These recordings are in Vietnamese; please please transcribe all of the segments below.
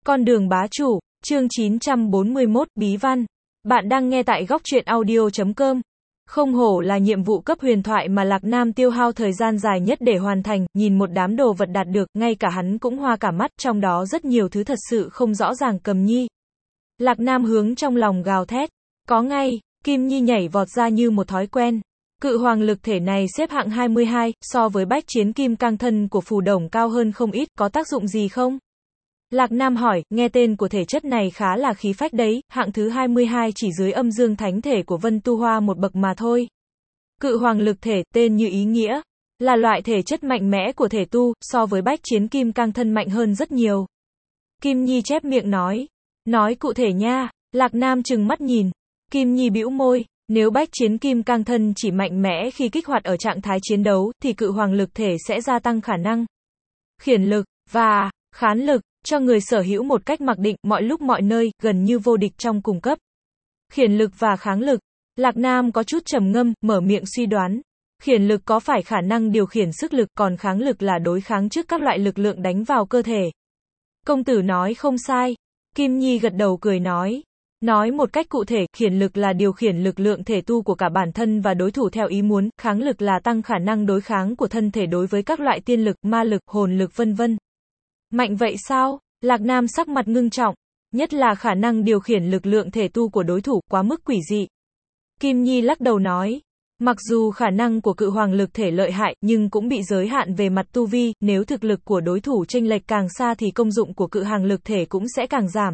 Con đường bá chủ, chương 941, Bí văn. Bạn đang nghe tại góc truyện audio.com. Không hổ là nhiệm vụ cấp huyền thoại mà Lạc Nam tiêu hao thời gian dài nhất để hoàn thành, nhìn một đám đồ vật đạt được, ngay cả hắn cũng hoa cả mắt, trong đó rất nhiều thứ thật sự không rõ ràng. Cầm Nhi. Lạc Nam hướng trong lòng gào thét. Có ngay, Kim Nhi nhảy vọt ra như một thói quen. Cự hoàng lực thể này xếp hạng 22, so với bách chiến kim cang thân của phù đồng cao hơn không ít, có tác dụng gì không? Lạc Nam hỏi, nghe tên của thể chất này khá là khí phách đấy, hạng thứ 22 chỉ dưới âm dương thánh thể của Vân Tu Hoa một bậc mà thôi. Cự hoàng lực thể, tên như ý nghĩa, là loại thể chất mạnh mẽ của thể tu, so với bách chiến kim cang thân mạnh hơn rất nhiều. Kim Nhi chép miệng nói cụ thể nha. Lạc Nam trừng mắt nhìn. Kim Nhi bĩu môi, nếu bách chiến kim cang thân chỉ mạnh mẽ khi kích hoạt ở trạng thái chiến đấu, thì cự hoàng lực thể sẽ gia tăng khả năng khiển lực và kháng lực cho người sở hữu một cách mặc định, mọi lúc mọi nơi, gần như vô địch trong cùng cấp. Khiển lực và kháng lực. Lạc Nam có chút trầm ngâm, mở miệng suy đoán. Khiển lực có phải khả năng điều khiển sức lực, còn kháng lực là đối kháng trước các loại lực lượng đánh vào cơ thể. Công tử nói không sai. Kim Nhi gật đầu cười nói. Nói một cách cụ thể, khiển lực là điều khiển lực lượng thể tu của cả bản thân và đối thủ theo ý muốn, kháng lực là tăng khả năng đối kháng của thân thể đối với các loại tiên lực, ma lực, hồn lực vân vân. Mạnh vậy sao? Lạc Nam sắc mặt ngưng trọng, nhất là khả năng điều khiển lực lượng thể tu của đối thủ, quá mức quỷ dị. Kim Nhi lắc đầu nói, mặc dù khả năng của cự hoàng lực thể lợi hại, nhưng cũng bị giới hạn về mặt tu vi, nếu thực lực của đối thủ chênh lệch càng xa thì công dụng của cự hoàng lực thể cũng sẽ càng giảm.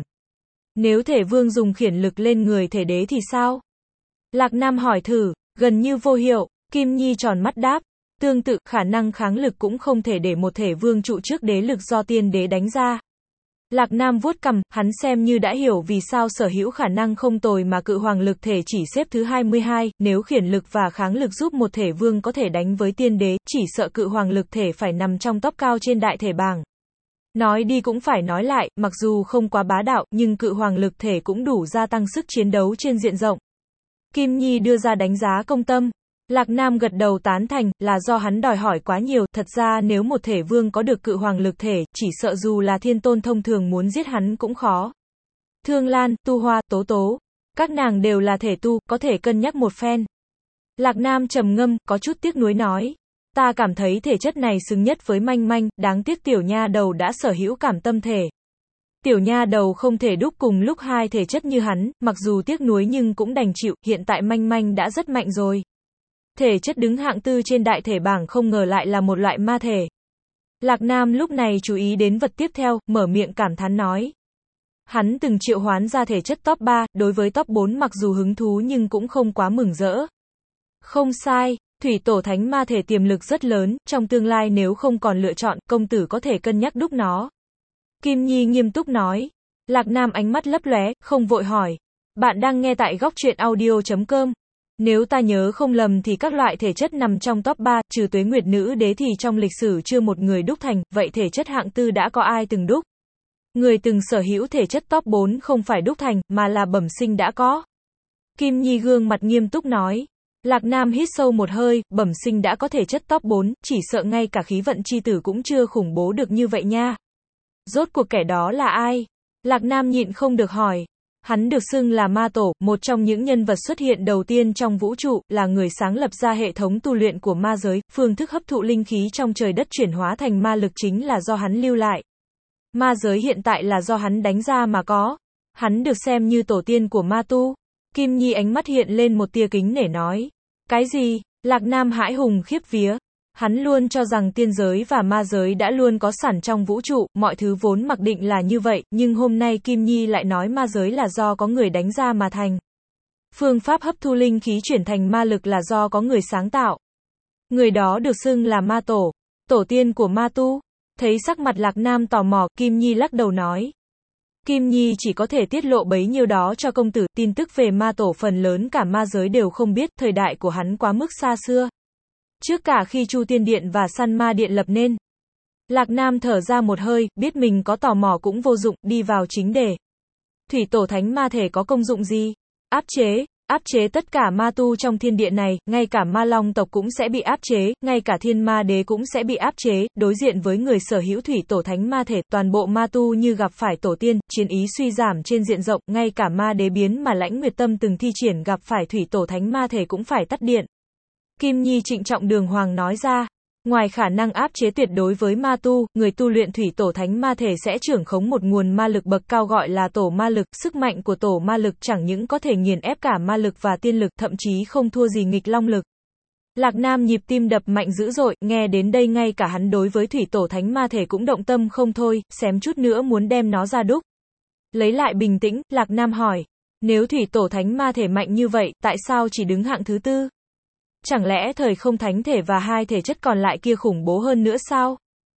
Nếu thể vương dùng khiển lực lên người thể đế thì sao? Lạc Nam hỏi thử, gần như vô hiệu. Kim Nhi tròn mắt đáp, tương tự, khả năng kháng lực cũng không thể để một thể vương trụ trước đế lực do tiên đế đánh ra. Lạc Nam vuốt cằm, hắn xem như đã hiểu vì sao sở hữu khả năng không tồi mà cự hoàng lực thể chỉ xếp thứ 22, nếu khiển lực và kháng lực giúp một thể vương có thể đánh với tiên đế, chỉ sợ cự hoàng lực thể phải nằm trong top cao trên đại thể bảng. Nói đi cũng phải nói lại, mặc dù không quá bá đạo, nhưng cự hoàng lực thể cũng đủ gia tăng sức chiến đấu trên diện rộng. Kim Nhi đưa ra đánh giá công tâm. Lạc Nam gật đầu tán thành, là do hắn đòi hỏi quá nhiều, thật ra nếu một thể vương có được cự hoàng lực thể, chỉ sợ dù là thiên tôn thông thường muốn giết hắn cũng khó. Thương Lan, Tu Hoa, Tố Tố, các nàng đều là thể tu, có thể cân nhắc một phen. Lạc Nam trầm ngâm, có chút tiếc nuối nói. Ta cảm thấy thể chất này xứng nhất với Manh Manh, đáng tiếc tiểu nha đầu đã sở hữu cảm tâm thể. Tiểu nha đầu không thể đúc cùng lúc hai thể chất như hắn, mặc dù tiếc nuối nhưng cũng đành chịu, hiện tại Manh Manh đã rất mạnh rồi. Thể chất đứng hạng 4 trên đại thể bảng không ngờ lại là một loại ma thể. Lạc Nam lúc này chú ý đến vật tiếp theo, mở miệng cảm thán nói. Hắn từng triệu hoán ra thể chất top 3, đối với top 4 mặc dù hứng thú nhưng cũng không quá mừng rỡ. Không sai, thủy tổ thánh ma thể tiềm lực rất lớn, trong tương lai nếu không còn lựa chọn, công tử có thể cân nhắc đúc nó. Kim Nhi nghiêm túc nói. Lạc Nam ánh mắt lấp lóe, không vội hỏi. Bạn đang nghe tại góc truyện audio.com. Nếu ta nhớ không lầm thì các loại thể chất nằm trong top 3, trừ Tuế Nguyệt Nữ Đế thì trong lịch sử chưa một người đúc thành, vậy thể chất hạng 4 đã có ai từng đúc? Người từng sở hữu thể chất top 4 không phải đúc thành, mà là bẩm sinh đã có. Kim Nhi gương mặt nghiêm túc nói. Lạc Nam hít sâu một hơi, bẩm sinh đã có thể chất top 4, chỉ sợ ngay cả khí vận chi tử cũng chưa khủng bố được như vậy nha. Rốt cuộc kẻ đó là ai? Lạc Nam nhịn không được hỏi. Hắn được xưng là ma tổ, một trong những nhân vật xuất hiện đầu tiên trong vũ trụ, là người sáng lập ra hệ thống tu luyện của ma giới, phương thức hấp thụ linh khí trong trời đất chuyển hóa thành ma lực chính là do hắn lưu lại. Ma giới hiện tại là do hắn đánh ra mà có. Hắn được xem như tổ tiên của ma tu. Kim Nhi ánh mắt hiện lên một tia kính nể nói. Cái gì? Lạc Nam hãi hùng khiếp vía. Hắn luôn cho rằng tiên giới và ma giới đã luôn có sẵn trong vũ trụ, mọi thứ vốn mặc định là như vậy, nhưng hôm nay Kim Nhi lại nói ma giới là do có người đánh ra mà thành. Phương pháp hấp thu linh khí chuyển thành ma lực là do có người sáng tạo. Người đó được xưng là ma tổ, tổ tiên của ma tu. Thấy sắc mặt Lạc Nam tò mò, Kim Nhi lắc đầu nói. Kim Nhi chỉ có thể tiết lộ bấy nhiêu đó cho công tử, tin tức về ma tổ phần lớn cả ma giới đều không biết, thời đại của hắn quá mức xa xưa. Trước cả khi Chu Tiên Điện và Săn Ma Điện lập nên. Lạc Nam thở ra một hơi, biết mình có tò mò cũng vô dụng, đi vào chính đề. Thủy tổ thánh ma thể có công dụng gì? Áp chế, áp chế tất cả ma tu trong thiên địa này, ngay cả ma long tộc cũng sẽ bị áp chế, ngay cả thiên ma đế cũng sẽ bị áp chế, đối diện với người sở hữu thủy tổ thánh ma thể, toàn bộ ma tu như gặp phải tổ tiên, chiến ý suy giảm trên diện rộng, ngay cả ma đế biến mà Lãnh Nguyệt Tâm từng thi triển gặp phải thủy tổ thánh ma thể cũng phải tắt điện. Kim Nhi trịnh trọng đường hoàng nói ra. Ngoài khả năng áp chế tuyệt đối với ma tu, người tu luyện thủy tổ thánh ma thể sẽ trưởng khống một nguồn ma lực bậc cao gọi là tổ ma lực, sức mạnh của tổ ma lực chẳng những có thể nghiền ép cả ma lực và tiên lực, thậm chí không thua gì nghịch long lực. Lạc Nam nhịp tim đập mạnh dữ dội, nghe đến đây ngay cả hắn đối với thủy tổ thánh ma thể cũng động tâm không thôi, xém chút nữa muốn đem nó ra đúc. Lấy lại bình tĩnh, Lạc Nam hỏi, nếu thủy tổ thánh ma thể mạnh như vậy, tại sao chỉ đứng hạng thứ tư? Chẳng lẽ thời không thánh thể và hai thể chất còn lại kia khủng bố hơn nữa sao?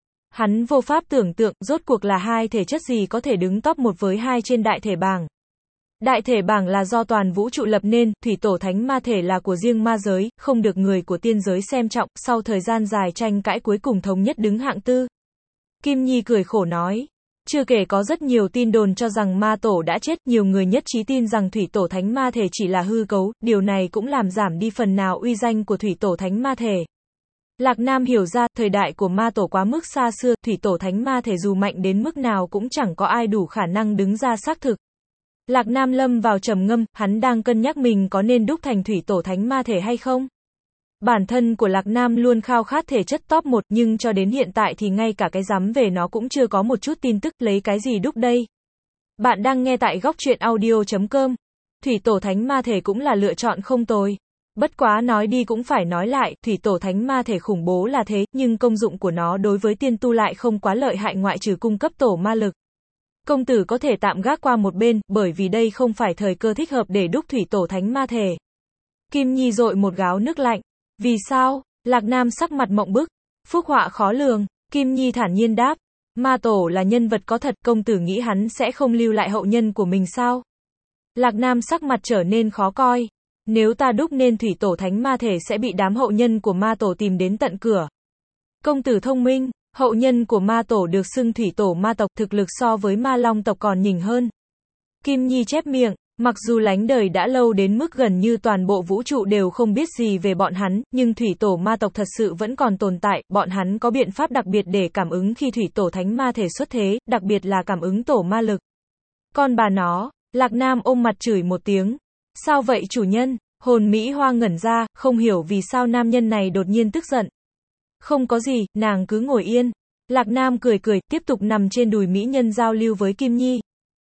Hắn vô pháp tưởng tượng, rốt cuộc là hai thể chất gì có thể đứng top 1 với 2 trên đại thể bảng. Đại thể bảng là do toàn vũ trụ lập nên, thủy tổ thánh ma thể là của riêng ma giới, không được người của tiên giới xem trọng, sau thời gian dài tranh cãi cuối cùng thống nhất đứng hạng tư. Kim Nhi cười khổ nói. Chưa kể có rất nhiều tin đồn cho rằng ma tổ đã chết, nhiều người nhất trí tin rằng thủy tổ thánh ma thể chỉ là hư cấu, điều này cũng làm giảm đi phần nào uy danh của thủy tổ thánh ma thể. Lạc Nam hiểu ra, thời đại của ma tổ quá mức xa xưa, thủy tổ thánh ma thể dù mạnh đến mức nào cũng chẳng có ai đủ khả năng đứng ra xác thực. Lạc Nam lâm vào trầm ngâm, hắn đang cân nhắc mình có nên đúc thành thủy tổ thánh ma thể hay không. Bản thân của Lạc Nam luôn khao khát thể chất top 1, nhưng cho đến hiện tại thì ngay cả cái dám về nó cũng chưa có một chút tin tức, lấy cái gì đúc đây. Bạn đang nghe tại góc truyện audio.com. Thủy tổ thánh ma thể cũng là lựa chọn không tồi. Bất quá nói đi cũng phải nói lại, thủy tổ thánh ma thể khủng bố là thế, nhưng công dụng của nó đối với tiên tu lại không quá lợi hại ngoại trừ cung cấp tổ ma lực. Công tử có thể tạm gác qua một bên, bởi vì đây không phải thời cơ thích hợp để đúc thủy tổ thánh ma thể. Kim Nhi dội một gáo nước lạnh. Vì sao? Lạc Nam sắc mặt mộng bức. Phúc họa khó lường. Kim Nhi thản nhiên đáp. Ma tổ là nhân vật có thật, công tử nghĩ hắn sẽ không lưu lại hậu nhân của mình sao? Lạc Nam sắc mặt trở nên khó coi. Nếu ta đúc nên thủy tổ thánh ma thể sẽ bị đám hậu nhân của ma tổ tìm đến tận cửa. Công tử thông minh, hậu nhân của ma tổ được xưng thủy tổ ma tộc, thực lực so với ma long tộc còn nhỉnh hơn. Kim Nhi chép miệng. Mặc dù lánh đời đã lâu đến mức gần như toàn bộ vũ trụ đều không biết gì về bọn hắn, nhưng thủy tổ ma tộc thật sự vẫn còn tồn tại, bọn hắn có biện pháp đặc biệt để cảm ứng khi thủy tổ thánh ma thể xuất thế, đặc biệt là cảm ứng tổ ma lực. Con bà nó, Lạc Nam ôm mặt chửi một tiếng. Sao vậy chủ nhân? Hồn Mỹ Hoa ngẩn ra, không hiểu vì sao nam nhân này đột nhiên tức giận. Không có gì, nàng cứ ngồi yên. Lạc Nam cười cười, tiếp tục nằm trên đùi mỹ nhân giao lưu với Kim Nhi.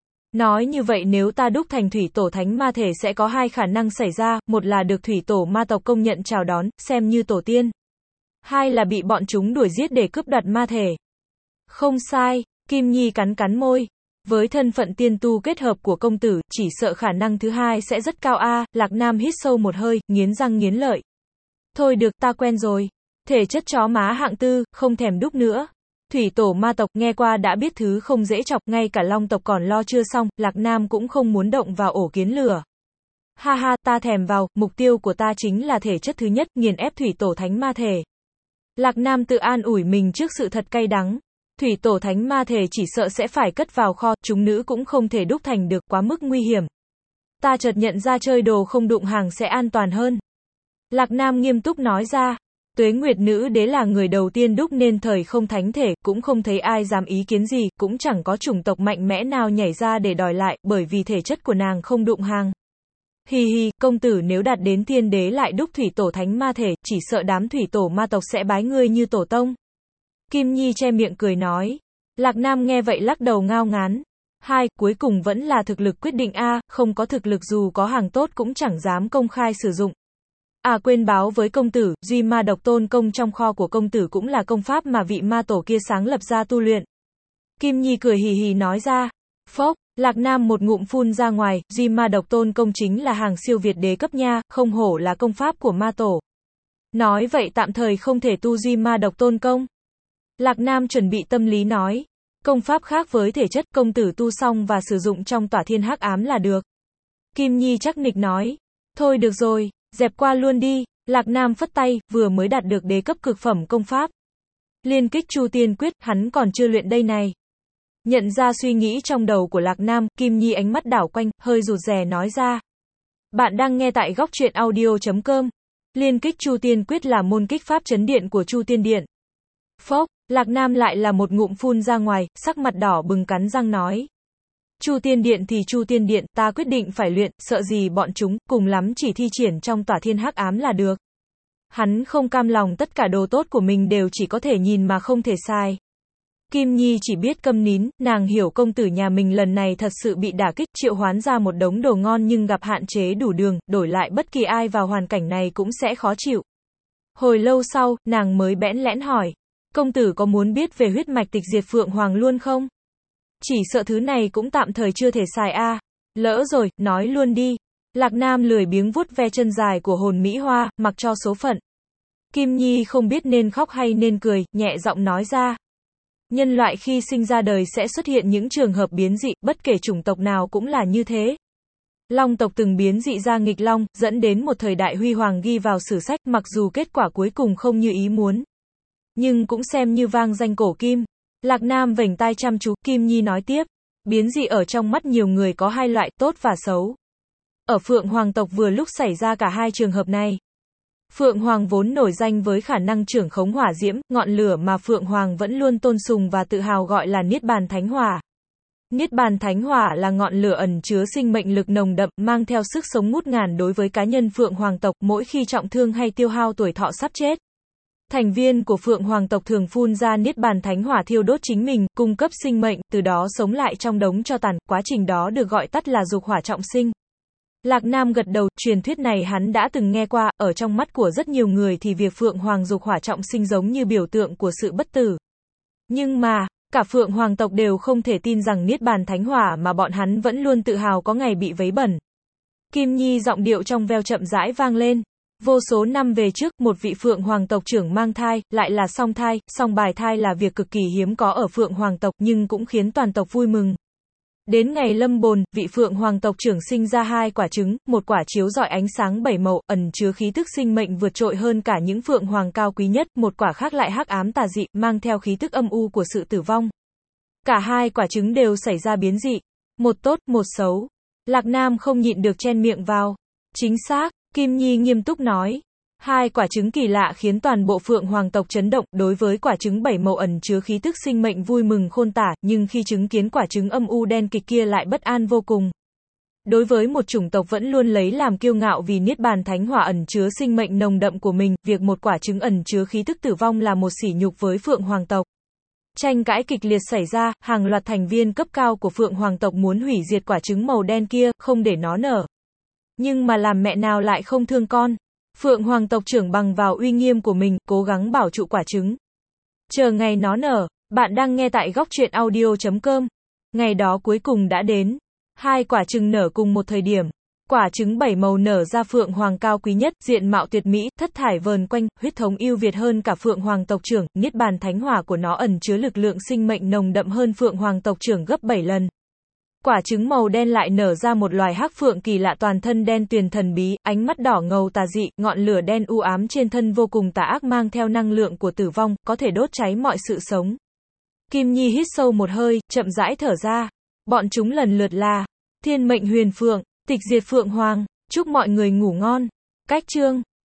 Nói như vậy nếu ta đúc thành thủy tổ thánh ma thể sẽ có hai khả năng xảy ra, một là được thủy tổ ma tộc công nhận chào đón, xem như tổ tiên. Hai là bị bọn chúng đuổi giết để cướp đoạt ma thể. Không sai, Kim Nhi cắn cắn môi. Với thân phận tiên tu kết hợp của công tử, chỉ sợ khả năng thứ hai sẽ rất cao a. Lạc Nam hít sâu một hơi, nghiến răng nghiến lợi. Thôi được, ta quen rồi. Thể chất chó má hạng tư, không thèm đúc nữa. Thủy tổ ma tộc nghe qua đã biết thứ không dễ chọc, ngay cả long tộc còn lo chưa xong, Lạc Nam cũng không muốn động vào ổ kiến lửa. Ha ha, ta thèm vào, mục tiêu của ta chính là thể chất thứ nhất, nghiền ép thủy tổ thánh ma thể. Lạc Nam tự an ủi mình trước sự thật cay đắng. Thủy tổ thánh ma thể chỉ sợ sẽ phải cất vào kho, chúng nữ cũng không thể đúc thành được, quá mức nguy hiểm. Ta chợt nhận ra chơi đồ không đụng hàng sẽ an toàn hơn. Lạc Nam nghiêm túc nói ra. Tuế Nguyệt Nữ Đế là người đầu tiên đúc nên thời không thánh thể, cũng không thấy ai dám ý kiến gì, cũng chẳng có chủng tộc mạnh mẽ nào nhảy ra để đòi lại, bởi vì thể chất của nàng không đụng hàng. Hi hi, công tử nếu đạt đến thiên đế lại đúc thủy tổ thánh ma thể, chỉ sợ đám thủy tổ ma tộc sẽ bái ngươi như tổ tông. Kim Nhi che miệng cười nói. Lạc Nam nghe vậy lắc đầu ngao ngán. Hai, cuối cùng vẫn là thực lực quyết định a, không có thực lực dù có hàng tốt cũng chẳng dám công khai sử dụng. À quên báo với công tử, Duy Ma Độc Tôn Công trong kho của công tử cũng là công pháp mà vị ma tổ kia sáng lập ra tu luyện. Kim Nhi cười hì hì nói ra. Phốc, Lạc Nam một ngụm phun ra ngoài, Duy Ma Độc Tôn Công chính là hàng siêu việt đế cấp nha, không hổ là công pháp của ma tổ. Nói vậy tạm thời không thể tu Duy Ma Độc Tôn Công. Lạc Nam chuẩn bị tâm lý nói. Công pháp khác với thể chất, công tử tu xong và sử dụng trong tỏa thiên hắc ám là được. Kim Nhi chắc nịch nói. Thôi được rồi. Dẹp qua luôn đi. Lạc Nam phất tay, vừa mới đạt được đế cấp cực phẩm công pháp. Liên kích Chu Tiên Quyết, hắn còn chưa luyện đây này. Nhận ra suy nghĩ trong đầu của Lạc Nam, Kim Nhi ánh mắt đảo quanh, hơi rụt rè nói ra. Bạn đang nghe tại góc truyện audio.com. Liên kích Chu Tiên Quyết là môn kích pháp chấn điện của Chu Tiên Điện. Phốc, Lạc Nam lại là một ngụm phun ra ngoài, sắc mặt đỏ bừng cắn răng nói. Chu Tiên Điện thì Chu Tiên Điện, ta quyết định phải luyện, sợ gì bọn chúng, cùng lắm chỉ thi triển trong tỏa thiên hắc ám là được. Hắn không cam lòng tất cả đồ tốt của mình đều chỉ có thể nhìn mà không thể sai. Kim Nhi chỉ biết câm nín, nàng hiểu công tử nhà mình lần này thật sự bị đả kích, triệu hoán ra một đống đồ ngon nhưng gặp hạn chế đủ đường, đổi lại bất kỳ ai vào hoàn cảnh này cũng sẽ khó chịu. Hồi lâu sau, nàng mới bẽn lẽn hỏi, công tử có muốn biết về huyết mạch tịch diệt Phượng Hoàng luôn không? Chỉ sợ thứ này cũng tạm thời chưa thể xài a. Lỡ rồi, nói luôn đi. Lạc Nam lười biếng vuốt ve chân dài của hồn Mỹ Hoa, mặc cho số phận. Kim Nhi không biết nên khóc hay nên cười, nhẹ giọng nói ra. Nhân loại khi sinh ra đời sẽ xuất hiện những trường hợp biến dị, bất kể chủng tộc nào cũng là như thế. Long tộc từng biến dị ra nghịch long, dẫn đến một thời đại huy hoàng ghi vào sử sách, mặc dù kết quả cuối cùng không như ý muốn. Nhưng cũng xem như vang danh cổ kim. Lạc Nam vểnh tai chăm chú, Kim Nhi nói tiếp. Biến dị ở trong mắt nhiều người có hai loại, tốt và xấu. Ở Phượng Hoàng tộc vừa lúc xảy ra cả hai trường hợp này. Phượng Hoàng vốn nổi danh với khả năng trưởng khống hỏa diễm, ngọn lửa mà Phượng Hoàng vẫn luôn tôn sùng và tự hào gọi là Niết Bàn Thánh Hỏa. Niết Bàn Thánh Hỏa là ngọn lửa ẩn chứa sinh mệnh lực nồng đậm, mang theo sức sống ngút ngàn đối với cá nhân Phượng Hoàng tộc, mỗi khi trọng thương hay tiêu hao tuổi thọ sắp chết. Thành viên của Phượng Hoàng tộc thường phun ra Niết Bàn Thánh Hỏa thiêu đốt chính mình, cung cấp sinh mệnh, từ đó sống lại trong đống tro tàn, quá trình đó được gọi tắt là dục hỏa trọng sinh. Lạc Nam gật đầu, truyền thuyết này hắn đã từng nghe qua, ở trong mắt của rất nhiều người thì việc Phượng Hoàng dục hỏa trọng sinh giống như biểu tượng của sự bất tử. Nhưng mà, cả Phượng Hoàng tộc đều không thể tin rằng Niết Bàn Thánh Hỏa mà bọn hắn vẫn luôn tự hào có ngày bị vấy bẩn. Kim Nhi giọng điệu trong veo chậm rãi vang lên. Vô số năm về trước, một vị Phượng Hoàng tộc trưởng mang thai, lại là song thai, song bào thai là việc cực kỳ hiếm có ở Phượng Hoàng tộc, nhưng cũng khiến toàn tộc vui mừng. Đến ngày lâm bồn, vị Phượng Hoàng tộc trưởng sinh ra hai quả trứng, một quả chiếu rọi ánh sáng bảy màu, ẩn chứa khí tức sinh mệnh vượt trội hơn cả những Phượng Hoàng cao quý nhất, một quả khác lại hắc ám tà dị, mang theo khí tức âm u của sự tử vong. Cả hai quả trứng đều xảy ra biến dị, một tốt, một xấu. Lạc Nam không nhịn được chen miệng vào. Chính xác, Kim Nhi nghiêm túc nói. Hai quả trứng kỳ lạ khiến toàn bộ Phượng Hoàng tộc chấn động, đối với quả trứng bảy màu ẩn chứa khí tức sinh mệnh vui mừng khôn tả, nhưng khi chứng kiến quả trứng âm u đen kịch kia lại bất an vô cùng. Đối với một chủng tộc vẫn luôn lấy làm kiêu ngạo vì Niết Bàn Thánh Hỏa ẩn chứa sinh mệnh nồng đậm của mình, việc một quả trứng ẩn chứa khí tức tử vong là một sỉ nhục với Phượng Hoàng tộc. Tranh cãi kịch liệt xảy ra, hàng loạt thành viên cấp cao của Phượng Hoàng tộc muốn hủy diệt quả trứng màu đen kia, không để nó nở. Nhưng mà làm mẹ nào lại không thương con. Phượng Hoàng tộc trưởng bằng vào uy nghiêm của mình, cố gắng bảo trụ quả trứng. Chờ ngày nó nở. Bạn đang nghe tại góc truyện audio.com. Ngày đó cuối cùng đã đến. Hai quả trứng nở cùng một thời điểm. Quả trứng bảy màu nở ra Phượng Hoàng cao quý nhất, diện mạo tuyệt mỹ, thất thải vờn quanh, huyết thống ưu việt hơn cả Phượng Hoàng tộc trưởng, Niết Bàn Thánh Hỏa của nó ẩn chứa lực lượng sinh mệnh nồng đậm hơn Phượng Hoàng tộc trưởng gấp 7 lần. Quả trứng màu đen lại nở ra một loài hắc phượng kỳ lạ, toàn thân đen tuyền thần bí, ánh mắt đỏ ngầu tà dị, ngọn lửa đen u ám trên thân vô cùng tà ác, mang theo năng lượng của tử vong, có thể đốt cháy mọi sự sống. Kim Nhi hít sâu một hơi, chậm rãi thở ra. Bọn chúng lần lượt là Thiên Mệnh Huyền Phượng, Tịch Diệt Phượng Hoàng. Chúc mọi người ngủ ngon. Cách chương